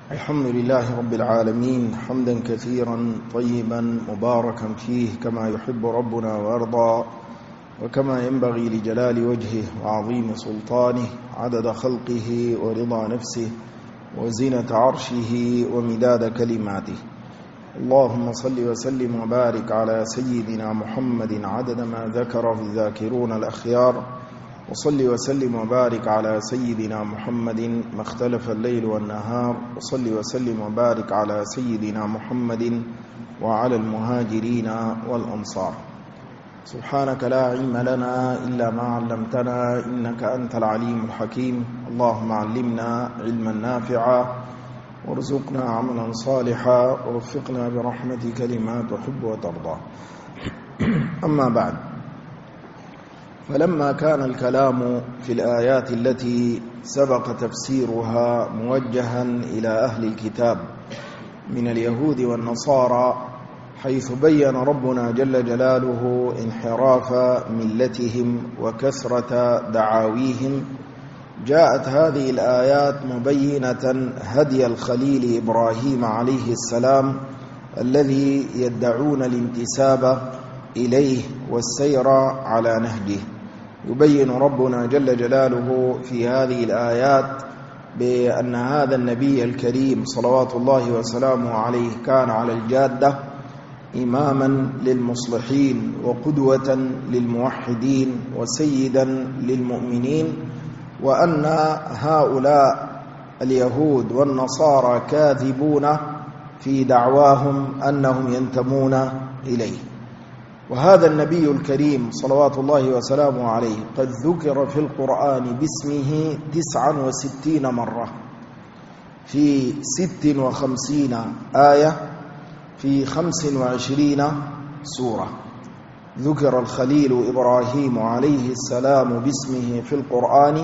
الحمد لله رب العالمين حمدا كثيرا طيبا مباركا فيه كما يحب ربنا ويرضى وكما ينبغي لجلال وجهه وعظيم سلطانه عدد خلقه ورضا نفسه وزنة عرشه ومداد كلماته. اللهم صل وسلم وبارك على سيدنا محمد عدد ما ذكره الذاكرون الأخيار، وصل وسلم وبارك على سيدنا محمد ما اختلف الليل والنهار، وصل وسلم وبارك على سيدنا محمد وعلى المهاجرين والأنصار. سبحانك لا علم لنا إلا ما علمتنا إنك أنت العليم الحكيم. اللهم علمنا علما نافعا وارزقنا عملا صالحا ورفقنا برحمتك لما تحب وترضى. أما بعد، فلما كان الكلام في الآيات التي سبق تفسيرها موجها إلى أهل الكتاب من اليهود والنصارى، حيث بين ربنا جل جلاله انحراف ملتهم وكثرة دعاويهم، جاءت هذه الآيات مبينة هدي الخليل إبراهيم عليه السلام الذي يدعون الانتساب إليه والسير على نهجه. يبين ربنا جل جلاله في هذه الآيات بأن هذا النبي الكريم صلوات الله وسلامه عليه كان على الجادة، إماما للمصلحين وقدوة للموحدين وسيدا للمؤمنين، وأن هؤلاء اليهود والنصارى كاذبون في دعواهم أنهم ينتمون إليه. وهذا النبي الكريم صلوات الله وسلامه عليه قد ذكر في القرآن باسمه 69 مرة في 56 آية في 25 سورة. ذكر الخليل إبراهيم عليه السلام باسمه في القرآن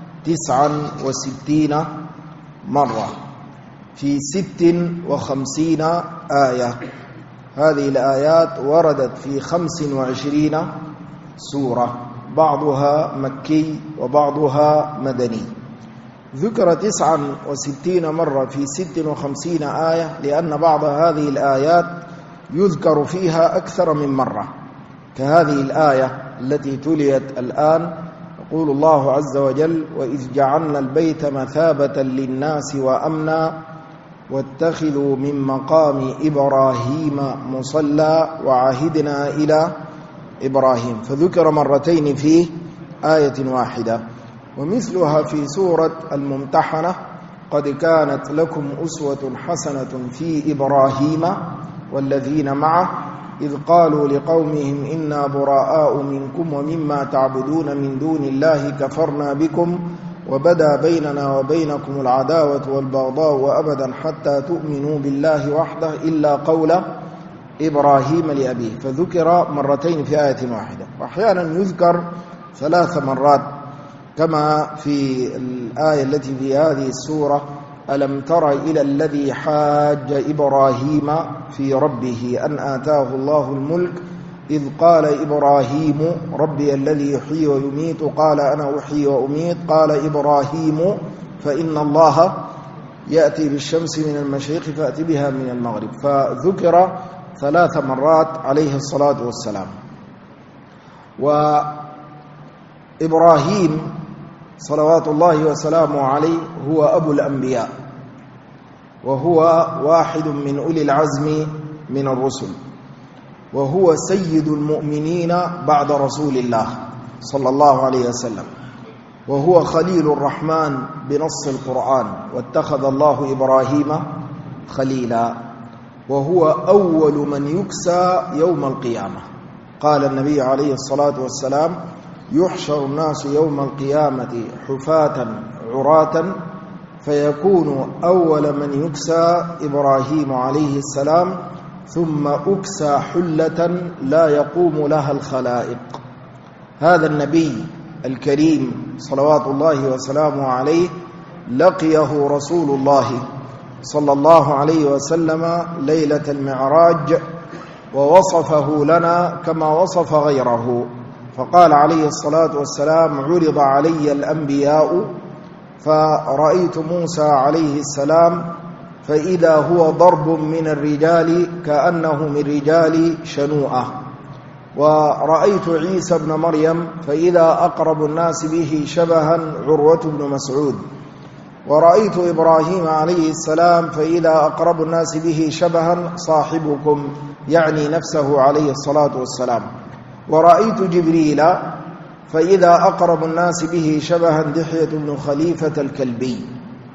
69 مرة في 56 آية. هذه الآيات وردت في 25 سورة، بعضها مكي وبعضها مدني. ذكر 69 مرة في 56 آية لأن بعض هذه الآيات يذكر فيها أكثر من مرة، كهذه الآية التي تليت الآن. يقول الله عز وجل: وإذ جعلنا البيت مثابة للناس وأمنا واتخذوا من مقام إبراهيم مصلى وعهدنا إلى إبراهيم، فذكر مرتين في آية واحدة. ومثلها في سورة الممتحنة: قد كانت لكم أسوة حسنة في إبراهيم والذين معه إذ قالوا لقومهم إنا براء منكم ومما تعبدون من دون الله كفرنا بكم وبدا بيننا وبينكم العداوة والبغضاء وأبدا حتى تؤمنوا بالله وحده إلا قول إبراهيم لأبيه، فذكر مرتين في آية واحدة. وأحيانا يذكر 3 مرات كما في الآية التي في هذه السورة: ألم تر إلى الذي حاج إبراهيم في ربه أن آتاه الله الملك إذ قال إبراهيم ربي الذي يحيي ويميت قال أنا أحيي وأميت قال إبراهيم فإن الله يأتي بالشمس من المشرق فأتي بها من المغرب. فذكر 3 مرات عليه الصلاة والسلام. وإبراهيم صلوات الله وسلامه عليه هو أبو الأنبياء، وهو واحد من أولي العزم من الرسل، وهو سيد المؤمنين بعد رسول الله صلى الله عليه وسلم، وهو خليل الرحمن بنص القرآن: واتخذ الله إبراهيم خليلا، وهو أول من يكسى يوم القيامة. قال النبي عليه الصلاة والسلام: يحشر الناس يوم القيامة حفاة عراة فيكون أول من يكسى إبراهيم عليه السلام ثم أكسى حلة لا يقوم لها الخلائق. هذا النبي الكريم صلوات الله وسلامه عليه لقيه رسول الله صلى الله عليه وسلم ليلة المعراج، ووصفه لنا كما وصف غيره، فقال عليه الصلاة والسلام: عرض علي الأنبياء فرأيت موسى عليه السلام فإذا هو ضرب من الرجال كأنه من رجال شنوءة. ورأيت عيسى بن مريم فإذا أقرب الناس به شبها عروة بن مسعود. ورأيت إبراهيم عليه السلام فإذا أقرب الناس به شبها صاحبكم، يعني نفسه عليه الصلاة والسلام. ورأيت جبريل فإذا أقرب الناس به شبها دحية بن خليفة الكلبي.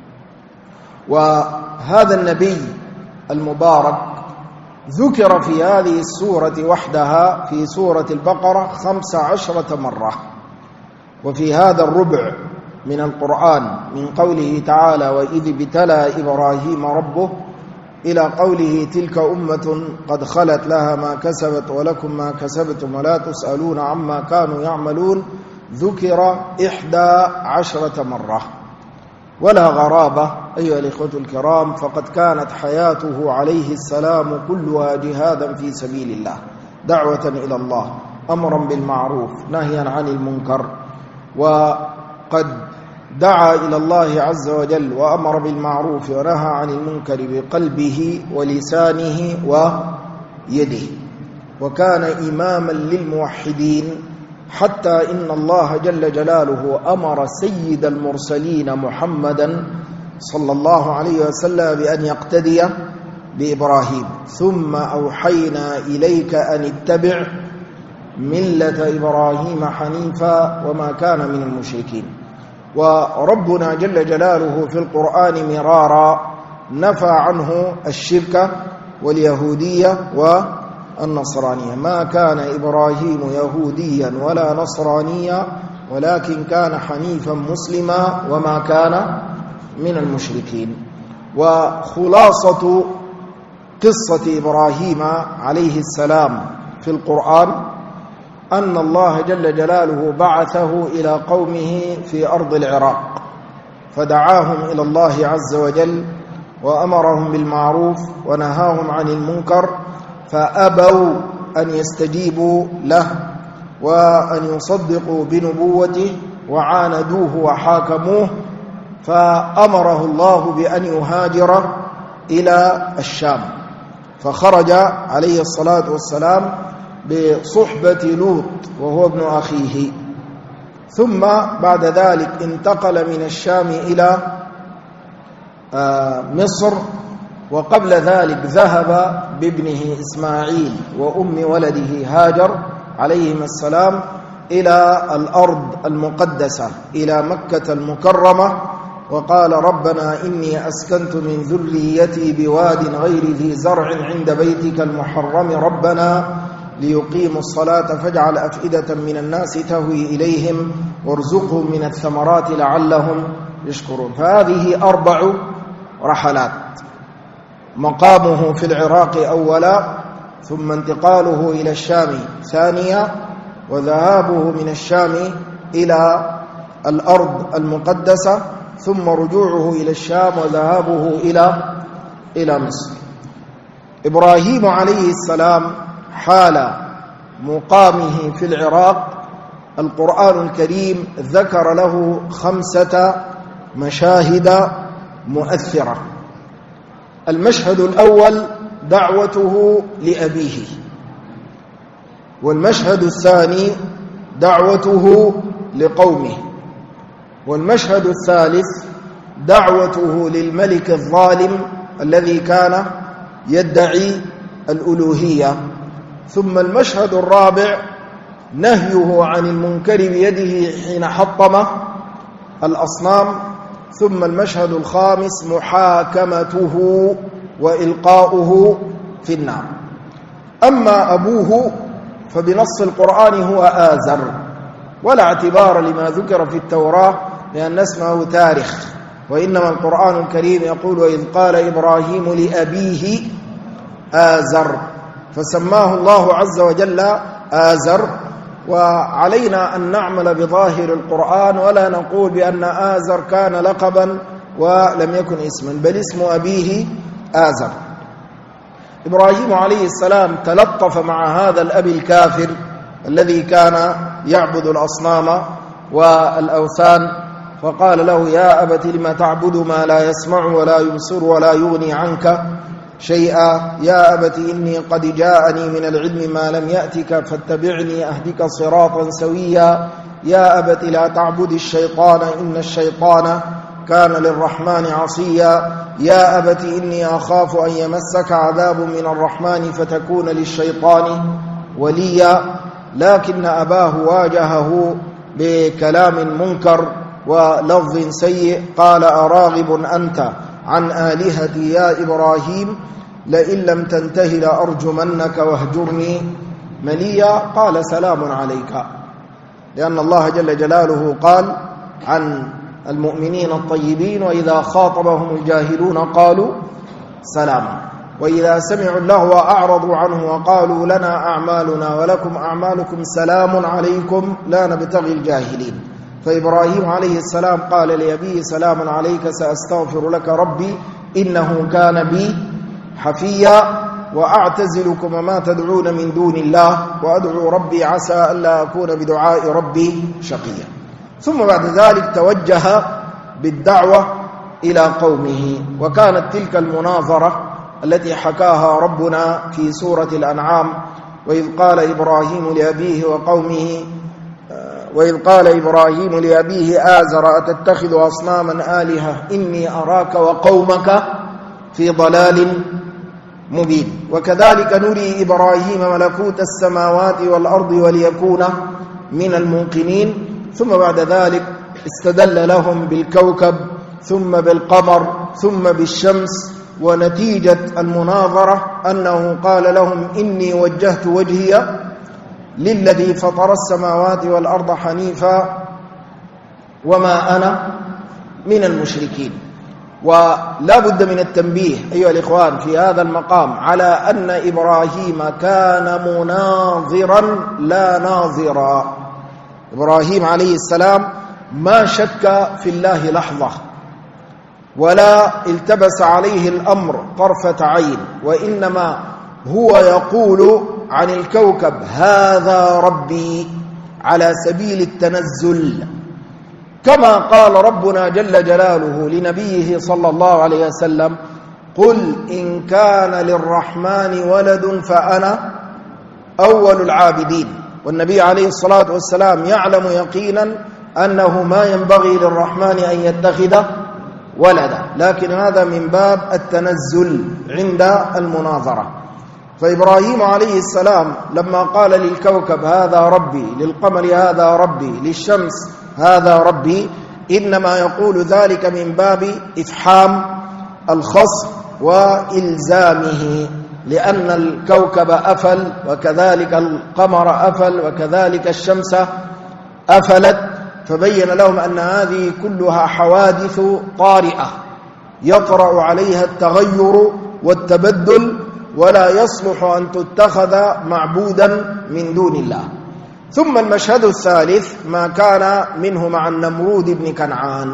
وهذا النبي المبارك ذكر في هذه السورة وحدها في سورة البقرة 15 مرة. وفي هذا الربع من القرآن من قوله تعالى وإذ ابتلى إبراهيم ربه إلى قوله تلك أمة قد خلت لها ما كسبت ولكم ما كسبتم ولا تسألون عما كانوا يعملون، ذكر 11 مرة. ولا غرابة أيها الإخوة الكرام، فقد كانت حياته عليه السلام كلها جهادا في سبيل الله، دعوة إلى الله، أمرا بالمعروف نهيا عن المنكر. وقد دعا إلى الله عز وجل وأمر بالمعروف ونهى عن المنكر بقلبه ولسانه ويده، وكان إماما للموحدين، حتى إن الله جل جلاله أمر سيد المرسلين محمدا صلى الله عليه وسلم بأن يقتدي بإبراهيم. ثم أوحينا إليك أن اتبع ملة إبراهيم حنيفا وما كان من المشركين. وربنا جل جلاله في القرآن مرارا نفى عنه الشرك واليهودية والنصرانية. ما كان إبراهيم يهوديا ولا نصرانيا ولكن كان حنيفا مسلما وما كان من المشركين. وخلاصة قصة إبراهيم عليه السلام في القرآن أن الله جل جلاله بعثه إلى قومه في أرض العراق، فدعاهم إلى الله عز وجل وأمرهم بالمعروف ونهاهم عن المنكر، فأبوا أن يستجيبوا له وأن يصدقوا بنبوته وعاندوه وحاكموه، فأمره الله بأن يهاجر إلى الشام، فخرج عليه الصلاة والسلام بصحبة لوط وهو ابن أخيه. ثم بعد ذلك انتقل من الشام إلى مصر، وقبل ذلك ذهب بابنه إسماعيل وأم ولده هاجر عليهما السلام إلى الأرض المقدسة إلى مكة المكرمة، وقال ربنا إني أسكنت من ذريتي بواد غير ذي زرع عند بيتك المحرم ربنا ليقيموا الصلاة فاجعل أفئدة من الناس تهوي إليهم وارزقهم من الثمرات لعلهم يشكرون. فهذه 4 رحلات: مقامه في العراق أولا، ثم انتقاله إلى الشام ثانيا، وذهابه من الشام إلى الأرض المقدسة، ثم رجوعه إلى الشام وذهابه إلى مصر. إبراهيم عليه السلام حال مقامه في العراق القرآن الكريم ذكر له 5 مشاهد مؤثرة. المشهد الأول دعوته لأبيه، والمشهد الثاني دعوته لقومه، والمشهد الثالث دعوته للملك الظالم الذي كان يدعي الألوهية، ثم المشهد الرابع نهيه عن المنكر بيده حين حطم الأصنام، ثم المشهد الخامس محاكمته وإلقاؤه في النار. أما أبوه فبنص القرآن هو آزر، ولا اعتبار لما ذكر في التوراة لأن اسمه تاريخ، وإنما القرآن الكريم يقول وإذ قال إبراهيم لأبيه آزر، فسماه الله عز وجل آزر. وعلينا أن نعمل بظاهر القرآن ولا نقول بأن آزر كان لقبا ولم يكن اسما، بل اسم أبيه آزر. إبراهيم عليه السلام تلطف مع هذا الأب الكافر الذي كان يعبد الأصنام والأوثان، فقال له يا أبت لم تعبد ما لا يسمع ولا يبصر ولا يغني عنك شيئا يا أبت إني قد جاءني من العلم ما لم يأتك فاتبعني أهدك صراطا سويا يا أبت لا تعبد الشيطان إن الشيطان كان للرحمن عصيا يا أبت إني أخاف أن يمسك عذاب من الرحمن فتكون للشيطان وليا لكن أباه واجهه بكلام منكر ولفظ سيء قال أراغب أنت عن آلهتي يا إبراهيم لئن لم تنته لأرجمنك واهجرني مليا قال سلام عليك لأن الله جل جلاله قال عن المؤمنين الطيبين وإذا خاطبهم الجاهلون قالوا سلاما وإذا سمعوا اللغو أعرضوا عنه وقالوا لنا أعمالنا ولكم أعمالكم سلام عليكم لا نبتغي الجاهلين فإبراهيم عليه السلام قال لأبيه سلام عليك سأستغفر لك ربي إنه كان بي حفيا وأعتزلكم ما تدعون من دون الله وأدعو ربي عسى ألا أكون بدعاء ربي شقيا ثم بعد ذلك توجه بالدعوة إلى قومه وكانت تلك المناظرة التي حكاها ربنا في سورة الأنعام وإذ قال إبراهيم لأبيه آزر أتتخذ أصناما آلهة إني أراك وقومك في ضلال مبين وكذلك نري إبراهيم ملكوت السماوات والأرض وليكون من الموقنين ثم بعد ذلك استدل لهم بالكوكب ثم بالقمر ثم بالشمس ونتيجة المناظرة أنه قال لهم إني وجهت وجهي للذي فطر السماوات والأرض حنيفا وما أنا من المشركين ولا بد من التنبيه أيها الإخوان في هذا المقام على أن إبراهيم كان مناظرا لا ناظرا إبراهيم عليه السلام ما شك في الله لحظة ولا التبس عليه الأمر طرفة عين وإنما هو يقول عن الكوكب هذا ربي على سبيل التنزل كما قال ربنا جل جلاله لنبيه صلى الله عليه وسلم قل إن كان للرحمن ولد فأنا أول العابدين والنبي عليه الصلاة والسلام يعلم يقينا أنه ما ينبغي للرحمن أن يتخذ ولدا لكن هذا من باب التنزل عند المناظرة فإبراهيم عليه السلام لما قال للكوكب هذا ربي للقمر هذا ربي للشمس هذا ربي إنما يقول ذلك من باب إفحام الخصم وإلزامه لأن الكوكب أفل وكذلك القمر أفل وكذلك الشمس أفلت فبين لهم أن هذه كلها حوادث طارئة يطرأ عليها التغير والتبدل ولا يصلح أن تتخذ معبودا من دون الله ثم المشهد الثالث ما كان منه مع النمرود بن كنعان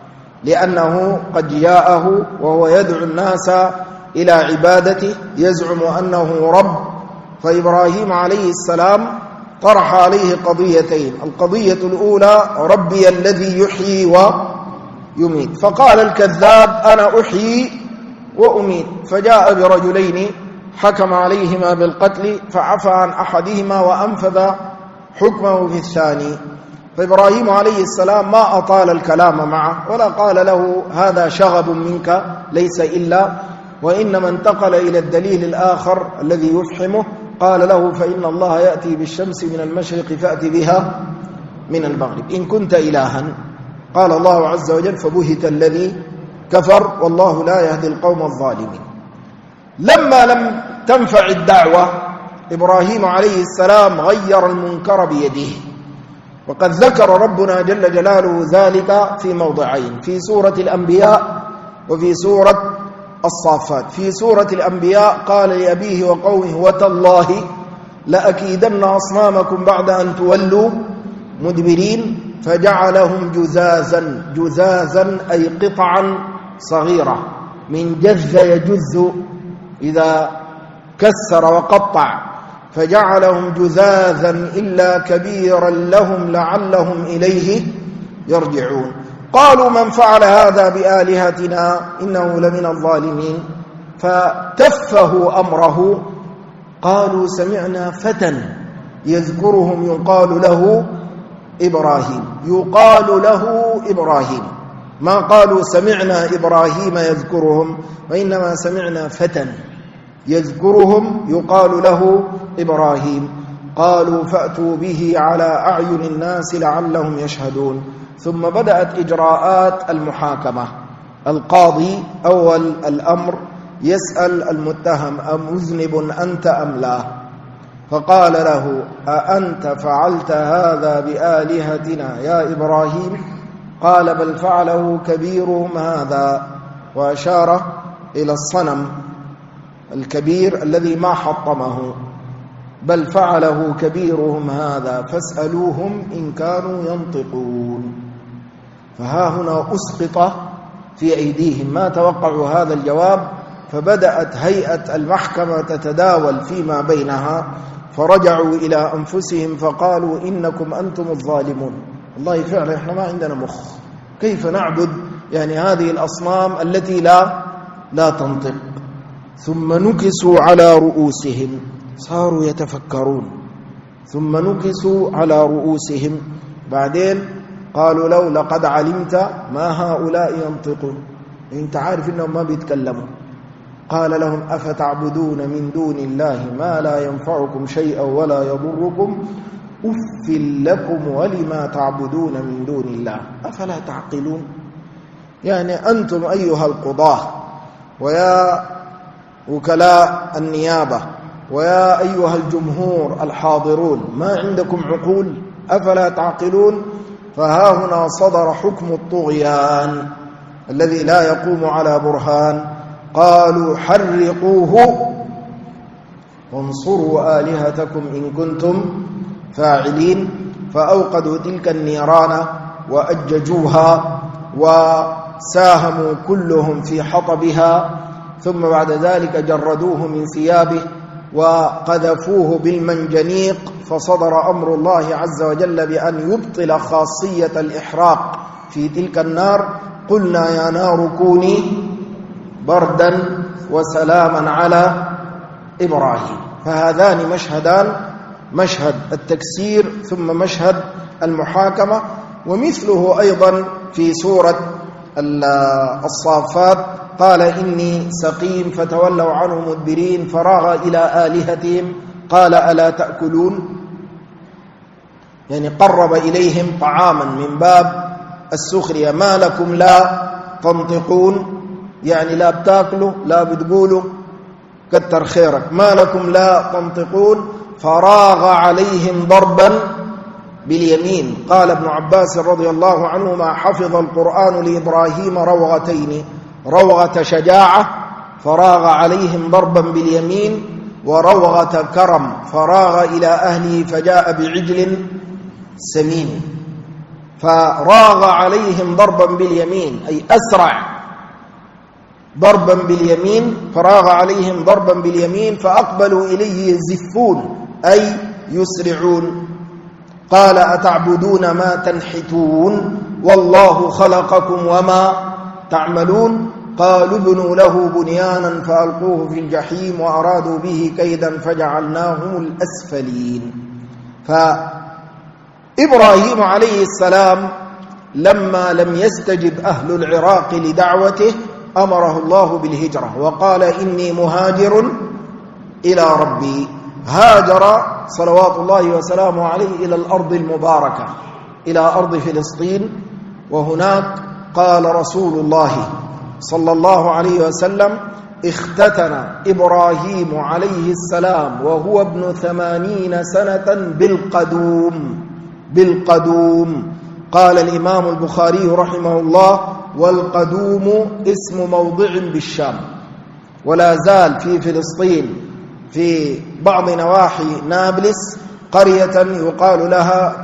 لأنه قد جاءه وهو يدعو الناس إلى عبادته يزعم أنه رب فإبراهيم عليه السلام طرح عليه قضيتين القضية الأولى ربي الذي يحيي ويميت فقال الكذاب أنا أحيي وأميت فجاء برجلين حكم عليهما بالقتل فعفى عن أحدهما وأنفذ حكمه في الثاني فإبراهيم عليه السلام ما أطال الكلام معه ولا قال له هذا شغب منك ليس إلا وإنما انتقل إلى الدليل الآخر الذي يفحمه قال له فإن الله يأتي بالشمس من المشرق فأتي بها من المغرب إن كنت إلها قال الله عز وجل فبهت الذي كفر والله لا يهدي القوم الظالمين لما لم تنفع الدعوة إبراهيم عليه السلام غير المنكر بيده وقد ذكر ربنا جل جلاله ذلك في موضعين في سورة الأنبياء وفي سورة الصافات في سورة الأنبياء قال لأبيه وقومه وتالله لأكيدن أصنامكم بعد أن تولوا مدبرين فجعلهم جذاذا أي قطعا صغيرة من جذ يجذ إذا كسر وقطع فجعلهم جذاذا إلا كبيرا لهم لعلهم إليه يرجعون قالوا من فعل هذا بآلهتنا إنه لمن الظالمين. فكفه أمره، قالوا سمعنا فتى يذكرهم يقال له إبراهيم. يقال له إبراهيم، ما قالوا سمعنا إبراهيم يذكرهم، وإنما سمعنا فتى يذكرهم يقال له إبراهيم. قالوا فأتوا به على أعين الناس لعلهم يشهدون. ثم بدأت إجراءات المحاكمة. القاضي أول الأمر يسأل المتهم أمذنب أنت أم لا؟ فقال له أأنت فعلت هذا بآلهتنا يا إبراهيم؟ قال بل فعله كبيرهم هذا، وأشار إلى الصنم الكبير الذي ما حطمه. بل فعله كبيرهم هذا فاسألوهم إن كانوا ينطقون. فها هنا أسقط في أيديهم، ما توقعوا هذا الجواب. فبدأت هيئة المحكمة تتداول فيما بينها، فرجعوا إلى أنفسهم فقالوا إنكم أنتم الظالمون. والله فعلا إحنا ما عندنا مخ، كيف نعبد يعني هذه الأصنام التي لا تنطق؟ ثم نكسوا على رؤوسهم، صاروا يتفكرون. ثم نكسوا على رؤوسهم، بعدين قالوا لو لقد علمت ما هؤلاء ينطقون، انت عارف انهم ما بيتكلموا. قال لهم أفتعبدون من دون الله ما لا ينفعكم شيئا ولا يضركم أف لكم ولما تعبدون من دون الله أفلا تعقلون؟ يعني أنتم أيها القضاة ويا وكلاء النيابة ويا أيها الجمهور الحاضرون، ما عندكم عقول؟ أفلا تعقلون؟ فها هنا صدر حكم الطغيان الذي لا يقوم على برهان. قالوا حرقوه وانصروا آلهتكم إن كنتم فاعلين. فأوقدوا تلك النيران وأججوها وساهموا كلهم في حطبها، ثم بعد ذلك جردوه من ثيابه وقذفوه بالمنجنيق. فصدر أمر الله عز وجل بأن يبطل خاصية الإحراق في تلك النار. قلنا يا نار كوني بردا وسلاما على إبراهيم. فهذان مشهدان، مشهد التكسير ثم مشهد المحاكمة. ومثله أيضا في سورة الصافات قال إني سقيم فتولوا عنه مدبرين فراغ إلى آلهتهم قال ألا تأكلون، يعني قرب إليهم طعاما من باب السخرية. ما لكم لا تنطقون، يعني لا بتاكلوا لا بتقولوا كتر خيرك، ما لكم لا تنطقون. فراغ عليهم ضربا باليمين. قال ابن عباس رضي الله عنه ما حفظ القرآن لإبراهيم روغتين، روغة شجاعة فراغ عليهم ضربا باليمين، وروغة كرم فراغ إلى أهله فجاء بعجل سمين. فراغ عليهم ضربا باليمين أي أسرع ضربا باليمين، فراغ عليهم ضربا باليمين فأقبلوا إليه يزفون أي يسرعون. قال أتعبدون ما تنحتون والله خلقكم وما تعملون. قالوا ابنوا له بنيانا فألقوه في الجحيم وأرادوا به كيدا فجعلناهم الأسفلين. فإبراهيم عليه السلام لما لم يستجب أهل العراق لدعوته أمره الله بالهجرة وقال إني مهاجر إلى ربي. هاجر صلوات الله وسلامه عليه إلى الأرض المباركة، إلى أرض فلسطين. وهناك قال رسول الله صلى الله عليه وسلم اختتن إبراهيم عليه السلام وهو ابن 80 سنة بالقدوم. قال الإمام البخاري رحمه الله والقدوم اسم موضع بالشام، ولا زال في فلسطين في بعض نواحي نابلس قرية يقال لها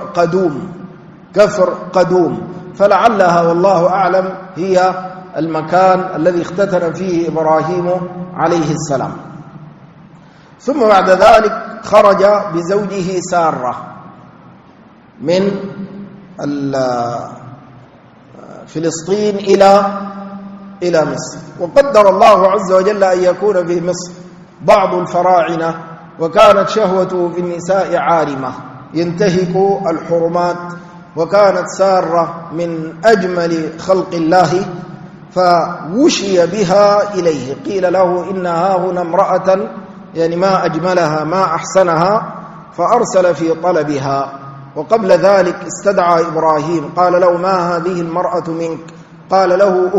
كفر قدوم، فلعلها والله أعلم هي المكان الذي اختتن فيه إبراهيم عليه السلام. ثم بعد ذلك خرج بزوجه سارة من فلسطين إلى مصر. وقدر الله عز وجل أن يكون في مصر بعض الفراعنة، وكانت شهوته في النساء عارمة ينتهك الحرمات، وكانت سارة من أجمل خلق الله، فوشي بها إليه، قيل له إنها هنا امرأة يعني ما أجملها ما أحسنها، فأرسل في طلبها. وقبل ذلك استدعى إبراهيم قال له ما هذه المرأة منك؟ قال له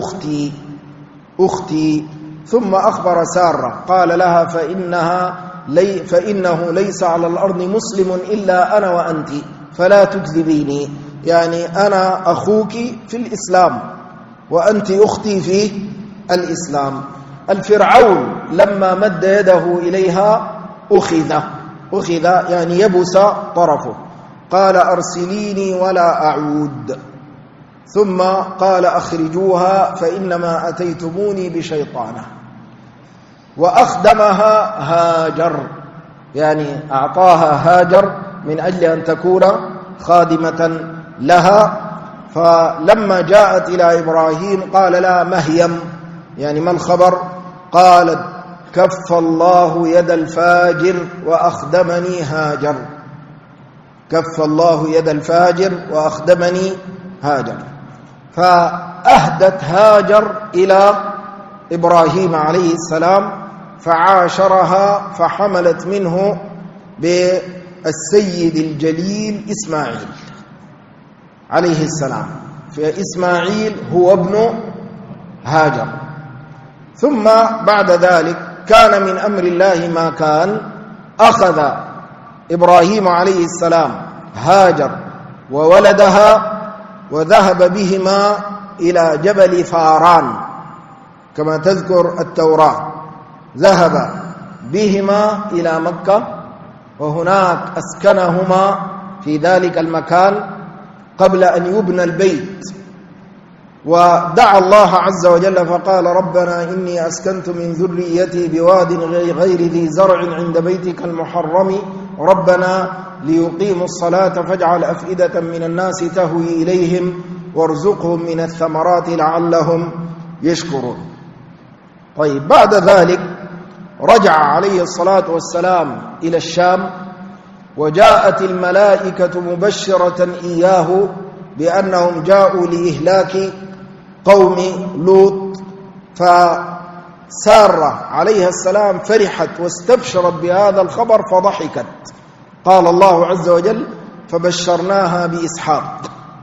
أختي. ثم أخبر سارة قال لها فإنه ليس على الأرض مسلم إلا أنا وأنت فلا تكذبيني، يعني أنا أخوك في الإسلام وأنت أختي في الإسلام. الفرعون لما مد يده إليها أخذ يعني يبس طرفه، قال أرسليني ولا أعود. ثم قال أخرجوها فإنما أتيتموني بشيطانة. وأخدمها هاجر، يعني أعطاها هاجر من أجل أن تكون خادمة لها. فلما جاءت إلى إبراهيم قال لا مهيم، يعني ما الخبر؟ قالت كف الله يد الفاجر وأخدمني هاجر، كف الله يد الفاجر وأخدمني هاجر. فأهدت هاجر إلى إبراهيم عليه السلام، فعاشرها فحملت منه بالسيد الجليل إسماعيل عليه السلام، فإسماعيل هو ابن هاجر. ثم بعد ذلك كان من أمر الله ما كان، أخذ إبراهيم عليه السلام هاجر وولدها وذهب بهما إلى جبل فاران كما تذكر التوراة، ذهب بهما إلى مكة، وهناك أسكنهما في ذلك المكان قبل أن يبنى البيت. ودعا الله عز وجل فقال ربنا إني أسكنت من ذريتي بواد غير ذي زرع عند بيتك المحرم ربنا ليقيموا الصلاة فاجعل أفئدة من الناس تهوي إليهم وارزقهم من الثمرات لعلهم يشكرون. طيب، بعد ذلك رجع عليه الصلاة والسلام إلى الشام، وجاءت الملائكة مبشرة إياه بأنهم جاءوا لإهلاك قوم لوط. فسارة عليها السلام فرحت واستبشرت بهذا الخبر فضحكت. قال الله عز وجل فبشرناها بإسحاق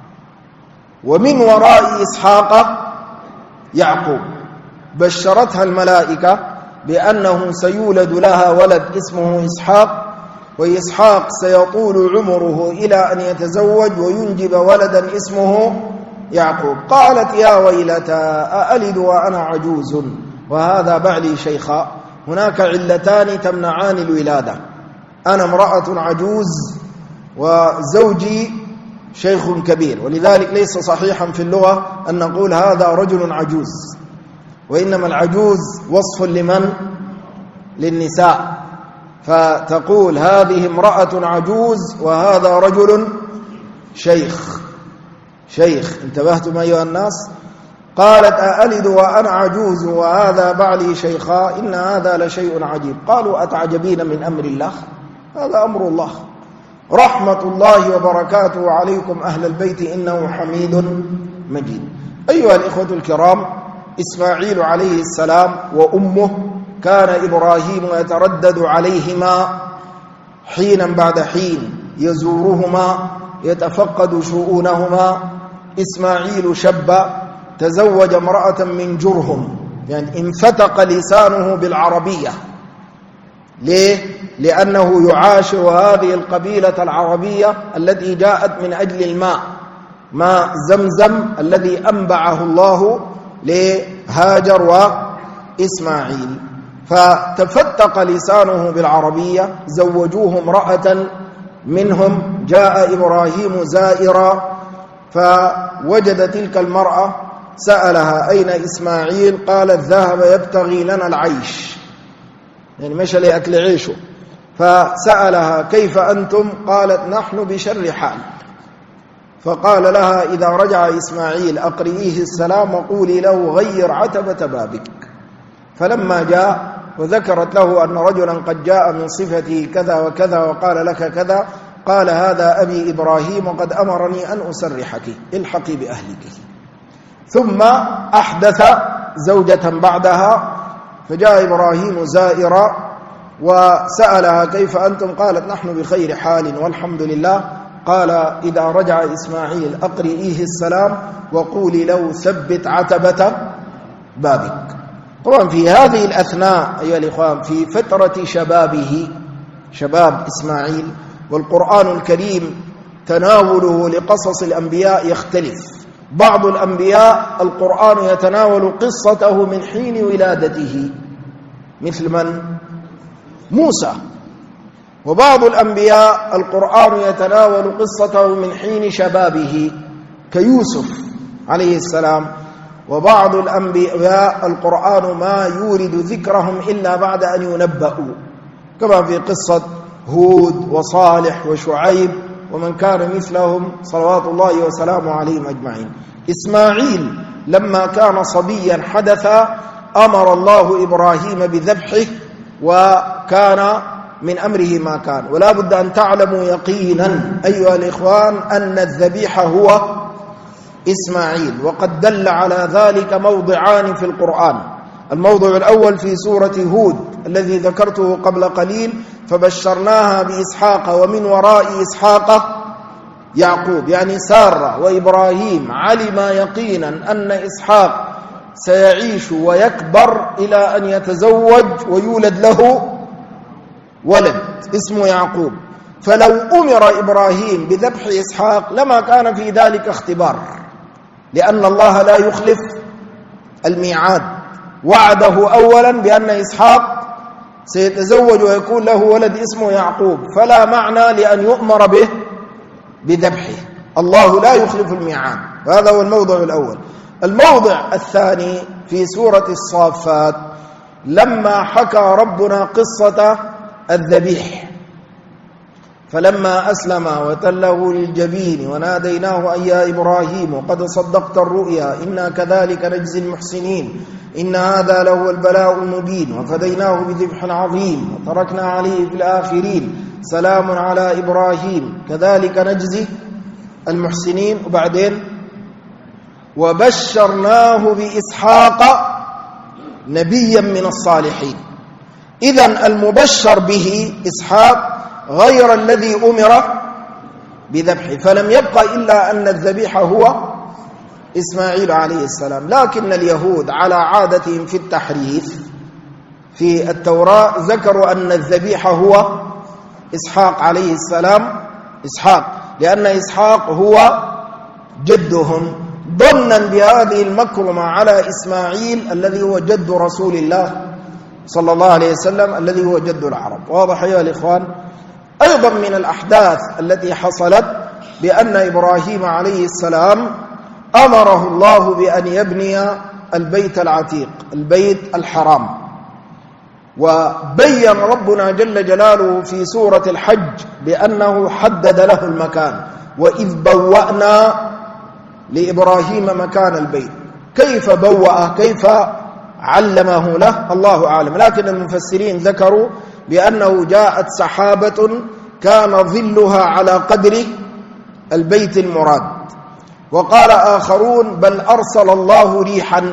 ومن وراء إسحاق يعقوب. بشرتها الملائكة بأنه سيولد لها ولد اسمه إسحاق، وإسحاق سيطول عمره إلى أن يتزوج وينجب ولدا اسمه يعقوب. قالت يا ويلتى أألد وأنا عجوز وهذا بعلي شيخا. هناك علتان تمنعان الولادة، أنا امرأة عجوز وزوجي شيخ كبير، ولذلك ليس صحيحا في اللغة أن نقول هذا رجل عجوز، وإنما العجوز وصف لمن؟ للنساء، فتقول هذه امرأة عجوز وهذا رجل شيخ. انتبهتم أيها الناس؟ قالت أألد وأنا عجوز وهذا بعلي شيخا إن هذا لشيء عجيب. قالوا أتعجبين من أمر الله؟ هذا أمر الله، رحمة الله وبركاته عليكم أهل البيت إنه حميد مجيد. أيها الإخوة الكرام، إسماعيل عليه السلام وأمه كان إبراهيم يتردد عليهما حينا بعد حين، يزورهما يتفقد شؤونهما. إسماعيل شب تزوج امرأة من جرهم، يعني انفتق لسانه بالعربية. ليه؟ لأنه يعاشر هذه القبيلة العربية التي جاءت من أجل الماء، ماء زمزم الذي أنبعه الله لهاجر وإسماعيل. فتفتق لسانه بالعربية، زوجوه امرأة منهم. جاء إبراهيم زائرا فوجد تلك المرأة، سألها أين إسماعيل؟ قالت ذهب يبتغي لنا العيش، يعني مشى لأكل عيشه. فسألها كيف أنتم؟ قالت نحن بشر حال. فقال لها: إذا رجع إسماعيل أقرئيه السلام وقولي له غير عتبة بابك. فلما جاء وذكرت له أن رجلا قد جاء من صفته كذا وكذا وقال لك كذا، قال: هذا أبي إبراهيم وقد أمرني أن أسرحك، الحقي بأهلك. ثم أحدث زوجة بعدها، فجاء إبراهيم زائرا وسألها: كيف أنتم؟ قالت: نحن بخير حال والحمد لله. قال: إذا رجع إسماعيل أقرئيه السلام وقولي له ثبت عتبة بابك. طبعا في هذه الأثناء أيها الإخوان، في فترة شبابه، شباب إسماعيل، والقرآن الكريم تناوله لقصص الأنبياء يختلف. بعض الأنبياء القرآن يتناول قصته من حين ولادته، مثل من؟ موسى. وبعض الأنبياء القرآن يتناول قصته من حين شبابه، كيوسف عليه السلام. وبعض الأنبياء القرآن ما يورد ذكرهم إلا بعد أن ينبأوا، كما في قصة هود وصالح وشعيب ومن كان مثلهم صلوات الله وسلامه عليهم أجمعين. إسماعيل لما كان صبيا حدث أمر الله إبراهيم بذبحه، وكان من أمره ما كان. ولا بد أن تعلموا يقينا أيها الإخوان أن الذبيح هو إسماعيل، وقد دل على ذلك موضعان في القرآن. الموضع الأول في سورة هود الذي ذكرته قبل قليل: فبشرناها بإسحاق ومن وراء إسحاق يعقوب، يعني سارة وإبراهيم علما يقينا أن إسحاق سيعيش ويكبر إلى أن يتزوج ويولد له ولد اسمه يعقوب. فلو أمر إبراهيم بذبح إسحاق لما كان في ذلك اختبار، لأن الله لا يخلف الميعاد. وعده أولا بأن إسحاق سيتزوج ويكون له ولد اسمه يعقوب، فلا معنى لأن يؤمر به بذبحه. الله لا يخلف الميعاد، وهذا هو الموضع الأول. الموضع الثاني في سورة الصافات، لما حكى ربنا قصة الذبيح: فلما أسلم وتله للجبين وناديناه أن يا إبراهيم قد صدقت الرؤيا إنا كذلك نجزي المحسنين إن هذا لهو البلاء المبين وفديناه بذبح عظيم وتركنا عليه في الآخرين سلام على إبراهيم كذلك نجزي المحسنين. وبعدين وبشرناه بإسحاق نبيا من الصالحين. إذن المبشر به إسحاق غير الذي أمر بذبحه، فلم يبقى إلا أن الذبيح هو إسماعيل عليه السلام. لكن اليهود على عادتهم في التحريف في التوراة ذكروا أن الذبيح هو إسحاق عليه السلام، إسحاق، لأن إسحاق هو جدهم، ضمنا بهذه المكرمة على إسماعيل الذي هو جد رسول الله صلى الله عليه وسلم، الذي هو جد العرب. واضح يا الإخوان؟ أيضا من الأحداث التي حصلت بأن إبراهيم عليه السلام أمره الله بأن يبني البيت العتيق، البيت الحرام. وبين ربنا جل جلاله في سورة الحج بأنه حدد له المكان: وإذ بوأنا لإبراهيم مكان البيت. كيف بوأه؟ كيف علمه له؟ الله أعلم. لكن المفسرين ذكروا بأنه جاءت سحابة كان ظلها على قدر البيت المراد. وقال آخرون بل أرسل الله ريحا،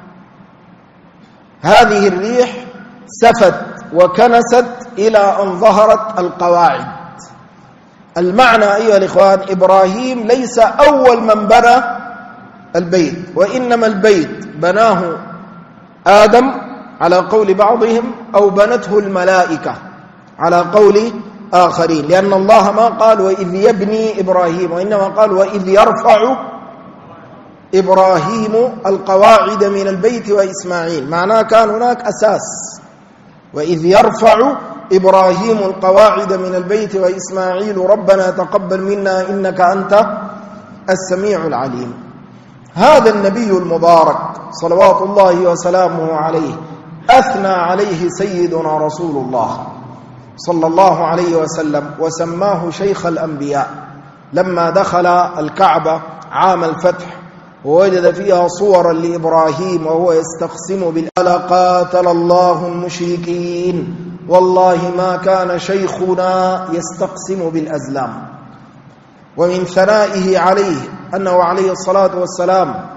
هذه الريح سفت وكنست إلى أن ظهرت القواعد. المعنى أيها الإخوان، إبراهيم ليس أول من بنى البيت، وإنما البيت بناه آدم على قول بعضهم، أو بنته الملائكة على قول آخرين، لأن الله ما قال وإذ يبني إبراهيم، وإنما قال وإذ يرفع إبراهيم القواعد من البيت وإسماعيل. معناه كان هناك أساس: وإذ يرفع إبراهيم القواعد من البيت وإسماعيل ربنا تقبل منا إنك أنت السميع العليم. هذا النبي المبارك صلوات الله وسلامه عليه أثنى عليه سيدنا رسول الله صلى الله عليه وسلم وسماه شيخ الأنبياء، لما دخل الكعبة عام الفتح ووجد فيها صورا لإبراهيم وهو يستقسم بالله قاتل الله المشركين والله ما كان شيخنا يستقسم بالأزلام. ومن ثنائه عليه أنه عليه الصلاة والسلام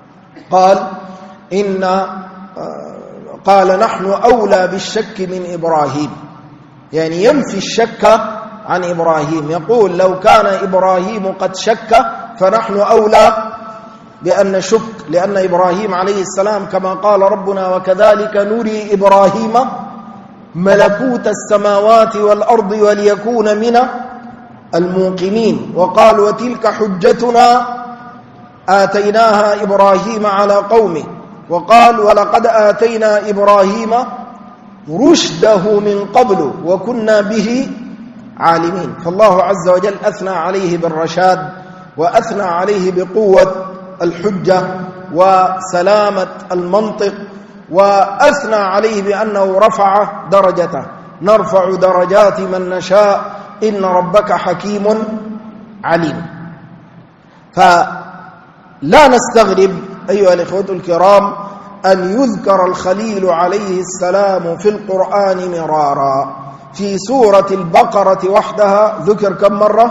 قال نحن أولى بالشك من إبراهيم، يعني ينفي الشك عن إبراهيم، يقول لو كان إبراهيم قد شك فنحن أولى بأن نشك، لأن إبراهيم عليه السلام كما قال ربنا وكذلك نري إبراهيم ملكوت السماوات والأرض وليكون من الموقنين. وقال وتلك حجتنا آتيناها إبراهيم على قومه، وقال ولقد آتينا إبراهيم رشده من قبل وكنا به عالمين. فالله عز وجل أثنى عليه بالرشاد وأثنى عليه بقوة الحجة وسلامة المنطق، وأثنى عليه بأنه رفع درجته، نرفع درجات من نشاء إن ربك حكيم عليم. فلا نستغرب أيها الإخوة الكرام أن يذكر الخليل عليه السلام في القرآن مرارا. في سورة البقرة وحدها ذكر كم مرة؟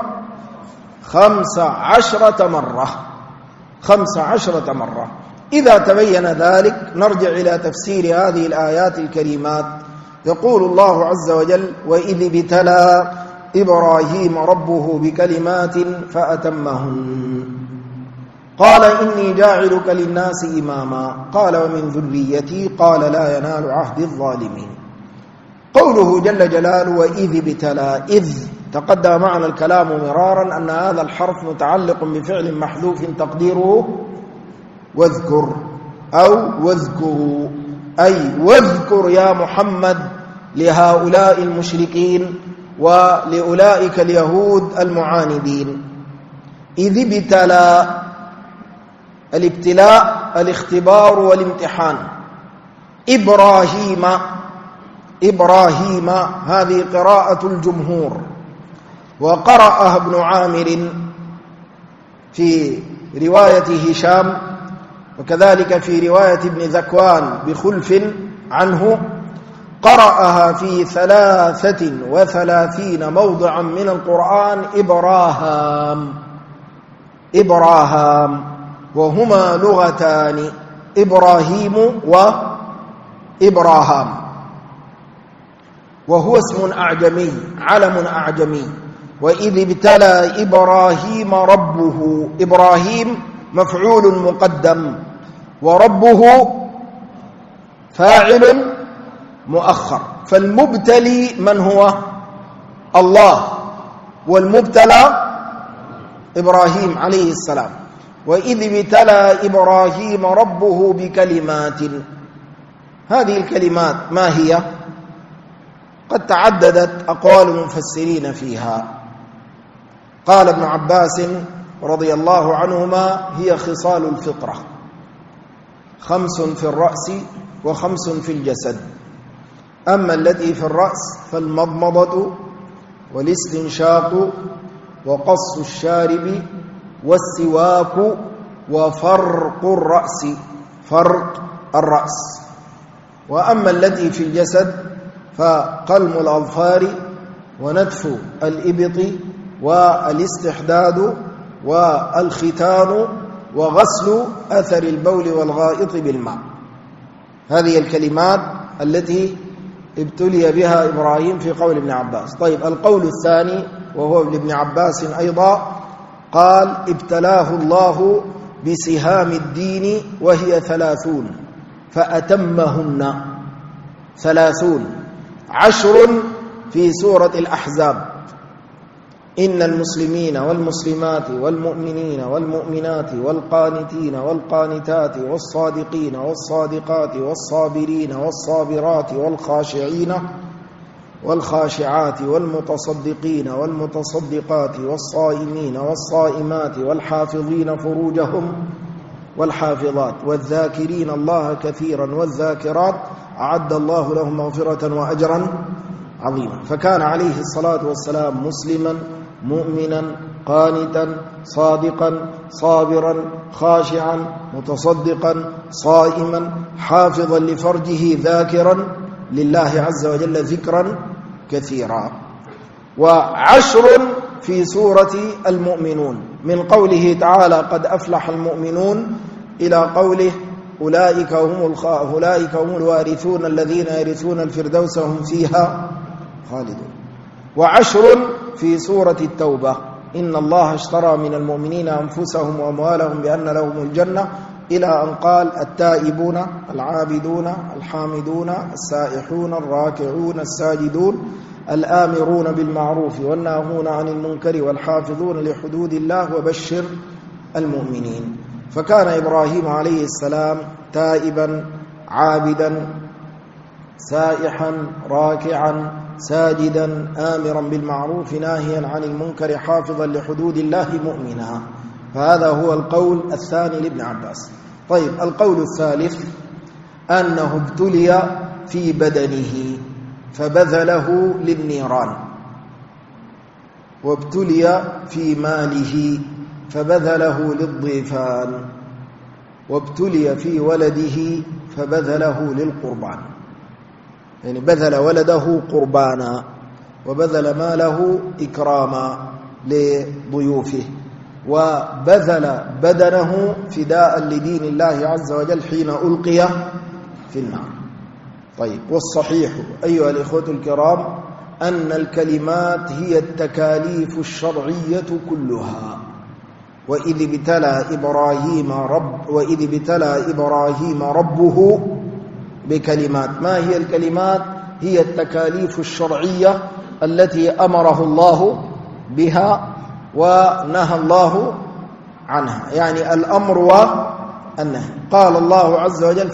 15 مرة. 15 مرة. إذا تبين ذلك نرجع إلى تفسير هذه الآيات الكريمات. يقول الله عز وجل وإذ ابتلى إبراهيم ربه بكلمات فأتمهن قال إني جاعلك للناس إماما قال ومن ذريتي قال لا ينال عهد الظالمين. قوله جل جلاله وإذ ابتلى، إذ تقدم معنا الكلام مرارا أن هذا الحرف متعلق بفعل محذوف تقديره واذكر أو واذكروا، أي واذكر يا محمد لهؤلاء المشركين ولأولئك اليهود المعاندين. إذ ابتلى، الابتلاء الاختبار والامتحان. إبراهيم هذه قراءة الجمهور، وقرأها ابن عامر في رواية هشام، وكذلك في رواية ابن ذكوان بخلف عنه، قرأها في 33 موضعا من القرآن إبراهام، وهما لغتان إبراهيم وإبراهام، وهو اسم أعجمي علم أعجمي. وإذ ابتلى إبراهيم ربه، إبراهيم مفعول مقدم وربه فاعل مؤخر، فالمبتلي من هو؟ الله، والمبتلى إبراهيم عليه السلام. وإذ ابتلى إبراهيم ربه بكلمات، هذه الكلمات ما هي؟ قد تعددت أقوال المفسرين فيها. قال ابن عباس رضي الله عنهما هي خصال الفطرة، 5 في الرأس و5 في الجسد. أما التي في الرأس فالمضمضة والاستنشاق وقص الشارب والسواك وفرق الرأس، فرق الرأس. وأما التي في الجسد فقلم الأظفار ونتف الإبط والاستحداد والختان وغسل أثر البول والغائط بالماء. هذه الكلمات التي ابتلي بها إبراهيم في قول ابن عباس. طيب القول الثاني وهو ابن عباس أيضا، قال ابتلاه الله بسهام الدين وهي 30 فأتمهن 30. 10 في سورة الأحزاب، إن المسلمين والمسلمات والمؤمنين والمؤمنات والقانتين والقانتات والصادقين والصادقات والصابرين والصابرات والخاشعين والخاشعات والمتصدقين والمتصدقات والصائمين والصائمات والحافظين فروجهم والحافظات والذاكرين الله كثيرا والذاكرات أعد الله لهم مغفرة وأجرا عظيما. فكان عليه الصلاة والسلام مسلما مؤمنا قانتا صادقا صابرا خاشعا متصدقا صائما حافظا لفرجه ذاكرا لله عز وجل ذكرا كثيرا. وعشر في سورة المؤمنون من قوله تعالى قد أفلح المؤمنون إلى قوله أولئك هم الوارثون الذين يرثون الفردوس هم فيها خالدون. وعشر في سورة التوبة إن الله اشترى من المؤمنين أنفسهم وأموالهم بأن لهم الجنة إلى أن قال التائبون العابدون الحامدون السائحون الراكعون الساجدون الآمرون بالمعروف والناهون عن المنكر والحافظون لحدود الله وبشر المؤمنين. فكان إبراهيم عليه السلام تائبا عابدا سائحا راكعا ساجدا آمرا بالمعروف ناهيا عن المنكر حافظا لحدود الله مؤمنا. فهذا هو القول الثاني لابن عباس. طيب القول الثالث أنه ابتلي في بدنه فبذله للنيران، وابتلي في ماله فبذله للضيفان، وابتلي في ولده فبذله للقربان، يعني بذل ولده قربانا وبذل ماله إكراما لضيوفه، وبذل بدنه فداء لدين الله عز وجل حين ألقي في النار. طيب والصحيح أيها الإخوة الكرام أن الكلمات هي التكاليف الشرعية كلها. وإذ ابتلى إبراهيم ربه بكلمات. ما هي الكلمات؟ هي التكاليف الشرعية التي أمره الله بها ونهى الله عنها، يعني الأمر والنهي. قال الله عز وجل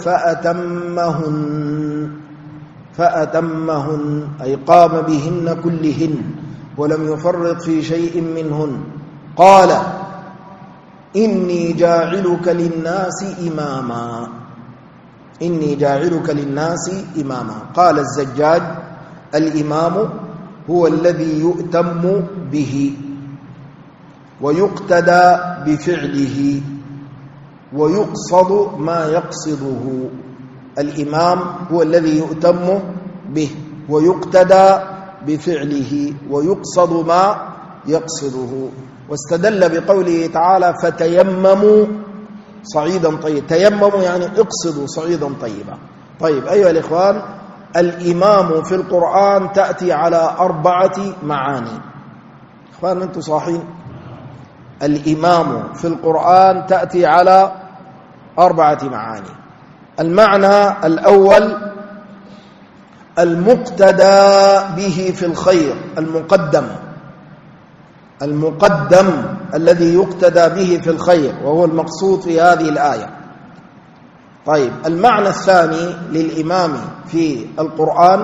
فأتمهن أي قام بهن كلهن ولم يفرط في شيء منهن. قال إني جاعلك للناس إماما. قال الزجاج الإمام هو الذي يؤتم به ويقتدى بفعله ويقصد ما يقصده. الإمام هو الذي يؤتم به ويقتدى بفعله ويقصد ما يقصده. واستدل بقوله تعالى فتيمموا صعيدا طيبا. تيمموا يعني اقصدوا صعيدا طيبا. طيب أيها الإخوان، الإمام في القرآن تأتي على 4 معاني. إخوان أنتم صاحين؟ الإمام في القرآن تأتي على 4 معاني. المعنى الأول المقتدى به في الخير، المقدم الذي يقتدى به في الخير، وهو المقصود في هذه الآية. طيب المعنى الثاني للإمام في القرآن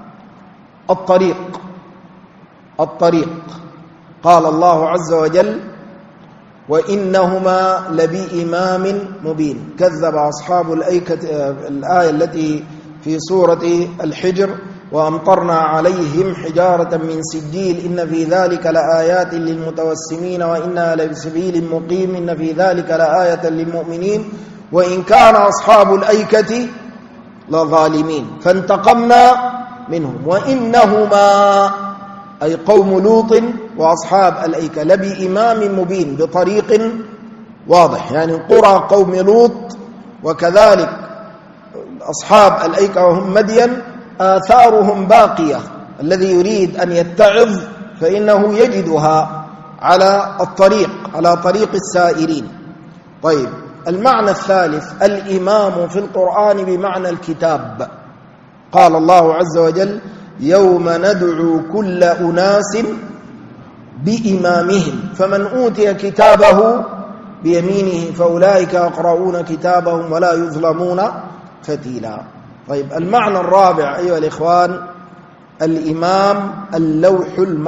الطريق. قال الله عز وجل وإنهما لبإمام مبين. كذب أصحاب الأيكة، الآية التي في سورة الحجر وأمطرنا عليهم حجارة من سجيل إن في ذلك لآيات للمتوسمين وإنها لبسبيل مقيم إن في ذلك لآية للمؤمنين وإن كان أصحاب الأيكة لظالمين فانتقمنا منهم وإنهما أي قوم لوط وأصحاب الأيكة لبإمام مبين، بطريق واضح، يعني قرى قوم لوط وكذلك أصحاب الأيكة وهم مدين آثارهم باقية. الذي يريد أن يتعظ فإنه يجدها على الطريق، على طريق السائرين. طيب المعنى الثالث الإمام في القرآن بمعنى الكتاب. قال الله عز وجل يوم ندعو كل أناس بإمامهم فمن أوتي كتابه بيمينه فأولئك يقرؤون كتابهم ولا يظلمون فتيلا. طيب المعنى الرابع أيها الإخوان الإمام اللوح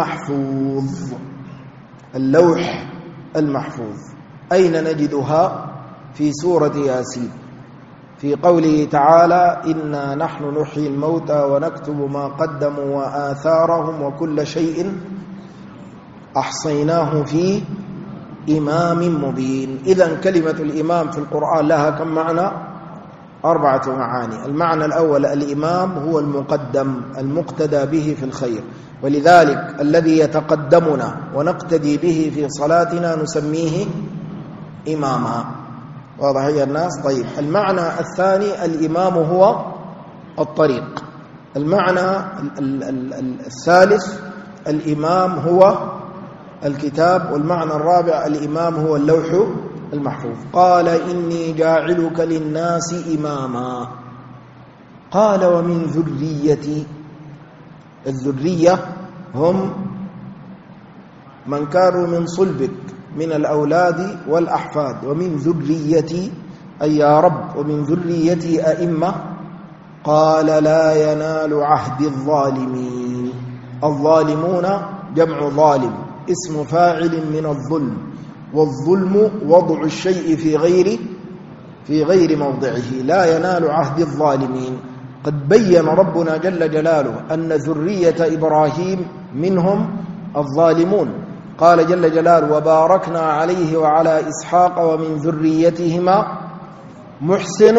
المحفوظ. أين نجدها؟ في سورة ياسين في قوله تعالى إنا نحن نحيي الموتى ونكتب ما قدموا وآثارهم وكل شيء أحصيناه في إمام مبين. إذن كلمة الإمام في القرآن لها كم معنى؟ 4 معاني. المعنى الأول الإمام هو المقدم المقتدى به في الخير، ولذلك الذي يتقدمنا ونقتدي به في صلاتنا نسميه إماما. واضح يا الناس؟ طيب، المعنى الثاني الإمام هو الطريق. المعنى الثالث الإمام هو الكتاب. والمعنى الرابع الإمام هو اللوح المحفوظ. قال إني جاعلك للناس إماما. قال ومن ذريتي. الذرية هم من كانوا من صلبك من الأولاد والأحفاد. ومن ذريتي أي يا رب ومن ذريتي أئمة. قال لا ينال عهد الظالمين. الظالمون جمع ظالم، اسم فاعل من الظلم، والظلم وضع الشيء في غير موضعه. لا ينال عهد الظالمين. قد بين ربنا جل جلاله أن ذرية إبراهيم منهم الظالمون. قال جل جلاله وباركنا عليه وعلى إسحاق ومن ذريتهما محسن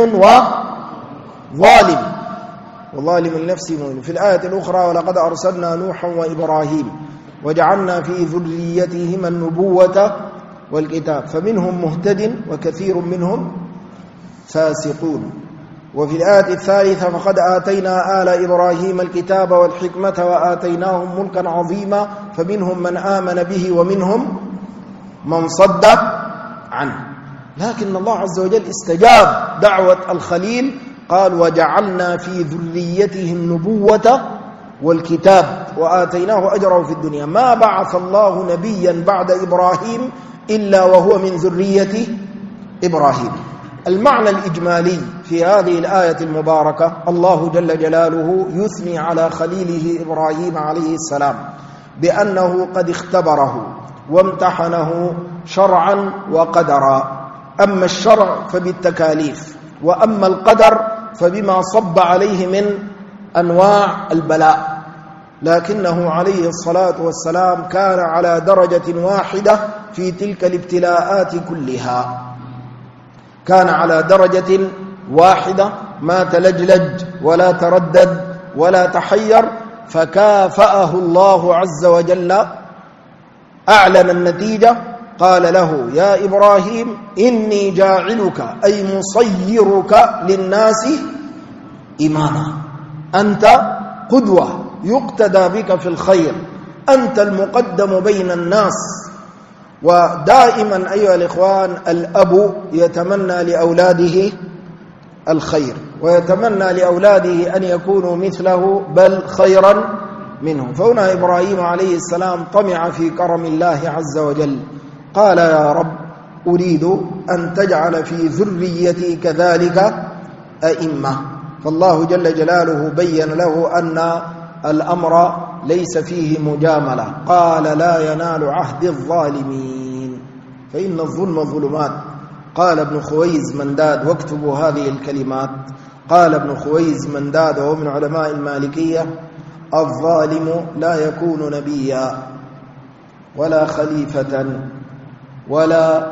وظالم لنفسه مؤمن. في الآية الأخرى ولقد أرسلنا نوحا وإبراهيم وجعلنا في ذريتهما النبوة والكتاب فمنهم مهتد وكثير منهم فاسقون. وفي الآية الثالثة فقد آتينا آل إبراهيم الكتاب والحكمة وآتيناهم ملكا عظيما فمنهم من آمن به ومنهم من صد عنه. لكن الله عز وجل استجاب دعوة الخليل، قال وجعلنا في ذريته النبوة والكتاب وآتيناه أجره في الدنيا. ما بعث الله نبيا بعد إبراهيم إلا وهو من ذرية إبراهيم. المعنى الإجمالي في هذه الآية المباركة الله جل جلاله يثني على خليله إبراهيم عليه السلام بأنه قد اختبره وامتحنه شرعا وقدرا. أما الشرع فبالتكاليف، وأما القدر فبما صب عليه من أنواع البلاء. لكنه عليه الصلاة والسلام كان على درجة واحدة في تلك الابتلاءات كلها، كان على درجة واحدة ما تلجلج ولا تردد ولا تحير، فكافأه الله عز وجل. أعلن النتيجة، قال له يا إبراهيم إني جاعلك أي مصيرك للناس إماما. أنت قدوة يقتدى بك في الخير، أنت المقدم بين الناس. ودائما أيها الإخوان الأب يتمنى لأولاده الخير ويتمنى لأولاده أن يكونوا مثله بل خيرا منهم. فهنا إبراهيم عليه السلام طمع في كرم الله عز وجل، قال يا رب أريد أن تجعل في ذريتي كذلك أئمة. فالله جل جلاله بين له أن الأمر ليس فيه مجاملة. قال لا ينال عهد الظالمين فإن الظلم ظلمات. قال ابن خويز منداد، واكتبوا هذه الكلمات، قال ابن خويز منداد وهو من علماء المالكية الظالم لا يكون نبيا ولا خليفة ولا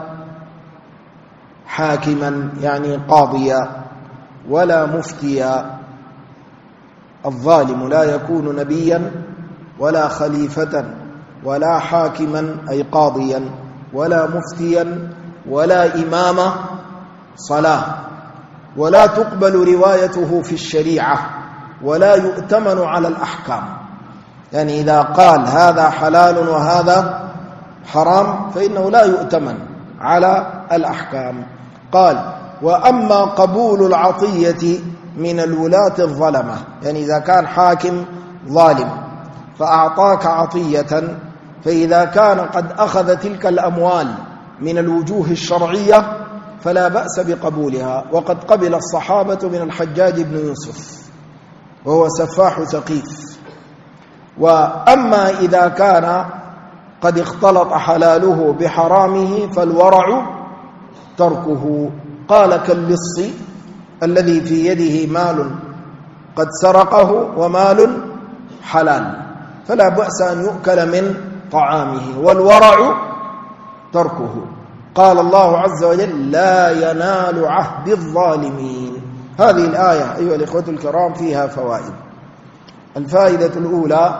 حاكما يعني قاضيا ولا مفتيا. الظالم لا يكون نبيا ولا خليفة ولا حاكما أي قاضيا ولا مفتيا ولا إمام صلاة، ولا تقبل روايته في الشريعة ولا يؤتمن على الأحكام. يعني إذا قال هذا حلال وهذا حرام فإنه لا يؤتمن على الأحكام. قال وأما قبول العطية من الولاة الظلمة، يعني إذا كان حاكم ظالم فأعطاك عطية، فإذا كان قد أخذ تلك الأموال من الوجوه الشرعية فلا بأس بقبولها. وقد قبل الصحابة من الحجاج بن يوسف وهو سفاح ثقيف. وأما إذا كان قد اختلط حلاله بحرامه فالورع تركه. قال كاللص الذي في يده مال قد سرقه ومال حلال، فلا بأس أن يؤكل من طعامه والورع تركه. قال الله عز وجل لا ينال عهد الظالمين. هذه الآية أيها الإخوة الكرام فيها فوائد. الفائدة الأولى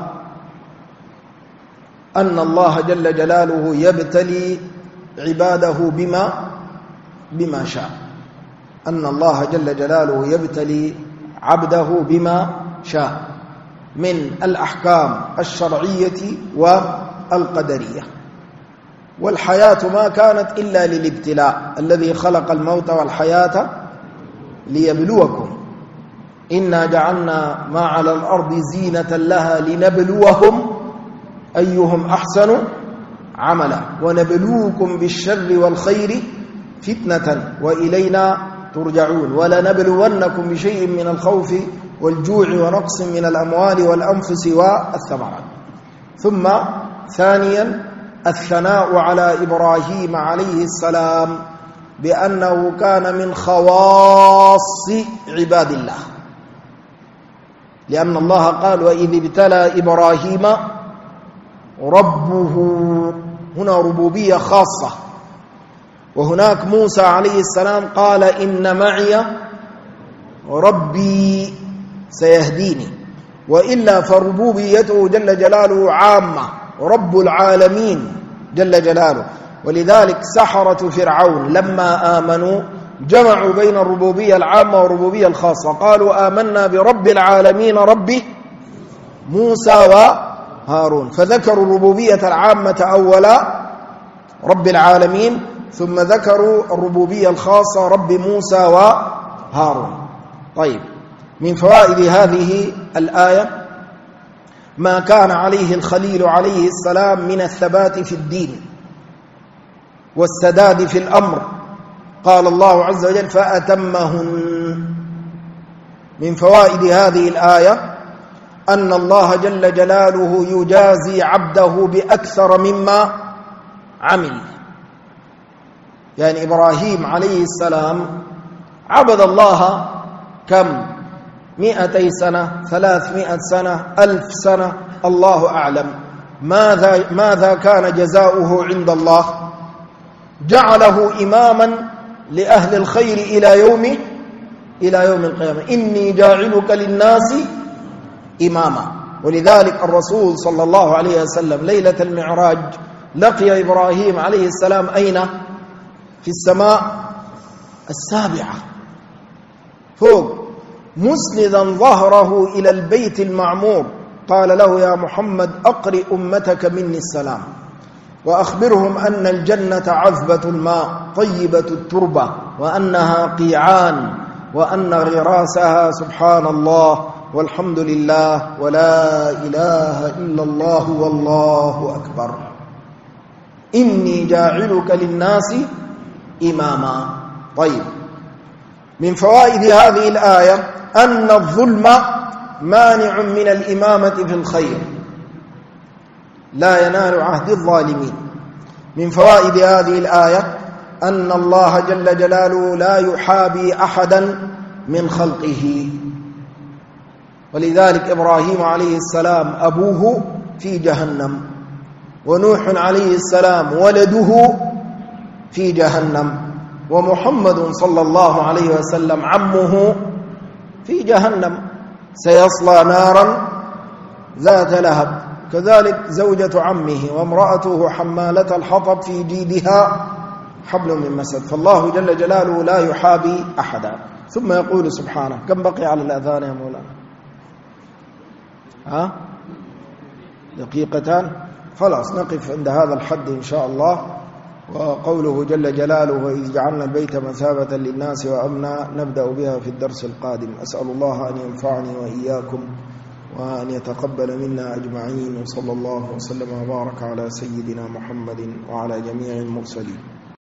أن الله جل جلاله يبتلي عباده بما شاء. أن الله جل جلاله يبتلي عبده بما شاء من الأحكام الشرعية والقدرية. والحياة ما كانت إلا للابتلاء. الذي خلق الموت والحياة ليبلوكم إنا جعلنا ما على الأرض زينة لها لنبلوهم أيهم أحسن عملا ونبلوكم بالشر والخير فتنة وإلينا ترجعون ولنبلونكم بشيء من الخوف والجوع ونقص من الأموال والأنفس والثمرات. ثم ثانيا الثناء على إبراهيم عليه السلام بأنه كان من خواص عباد الله، لأن الله قال وإذ ابتلى إبراهيم ربه، هنا ربوبية خاصة. وهناك موسى عليه السلام قال إن معي ربي سيهديني، وإلا فربوبيته جل جلاله عامة، رب العالمين جل جلاله. ولذلك سحرة فرعون لما آمنوا جمعوا بين الربوبية العامة والربوبية الخاصة، قالوا آمنا برب العالمين رب موسى وهارون، فذكروا الربوبية العامة أولا رب العالمين، ثم ذكروا الربوبية الخاصة رب موسى وهارون. طيب، من فوائد هذه الآية ما كان عليه الخليل عليه السلام من الثبات في الدين والسداد في الأمر. قال الله عز وجل فأتمهن. من فوائد هذه الآية أن الله جل جلاله يجازي عبده بأكثر مما عمل. يعني إبراهيم عليه السلام عبد الله كم؟ 200 سنة، 300 سنة، 1000 سنة، الله أعلم. ماذا كان جزاؤه عند الله؟ جعله إماما لأهل الخير إلى يوم القيامة. إني جاعلك للناس إماما. ولذلك الرسول صلى الله عليه وسلم ليلة المعراج لقي إبراهيم عليه السلام أين؟ في السماء السابعة فوق، مسندا ظهره إلى البيت المعمور. قال له يا محمد أقرئ أمتك مني السلام وأخبرهم أن الجنة عذبة الماء طيبة التربة وأنها قيعان وأن غراسها سبحان الله والحمد لله ولا إله إلا الله والله أكبر. إني جاعلك للناس إماما. طيب، من فوائد هذه الآية أن الظلم مانع من الإمامة في الخير، لا ينال عهد الظالمين. من فوائد هذه الآية أن الله جل جلاله لا يحابي أحدا من خلقه. ولذلك إبراهيم عليه السلام أبوه في جهنم، ونوح عليه السلام ولده في جهنم، ومحمد صلى الله عليه وسلم عمه في جهنم سيصلى نارا ذات لهب. كذلك زوجة عمه وامرأته حمالة الحطب في جيدها حبل من مسد. فالله جل جلاله لا يحابي أحدا. ثم يقول سبحانه كم بقي على الأذان يا مولانا؟ دقيقتان، خلاص نقف عند هذا الحد إن شاء الله. وقوله جل جلاله وإذ جعلنا البيت مثابة للناس وأمنا نبدأ بها في الدرس القادم. أسأل الله أن ينفعني وإياكم وأن يتقبل منا أجمعين، وصلى الله وسلم وبارك على سيدنا محمد وعلى جميع المرسلين.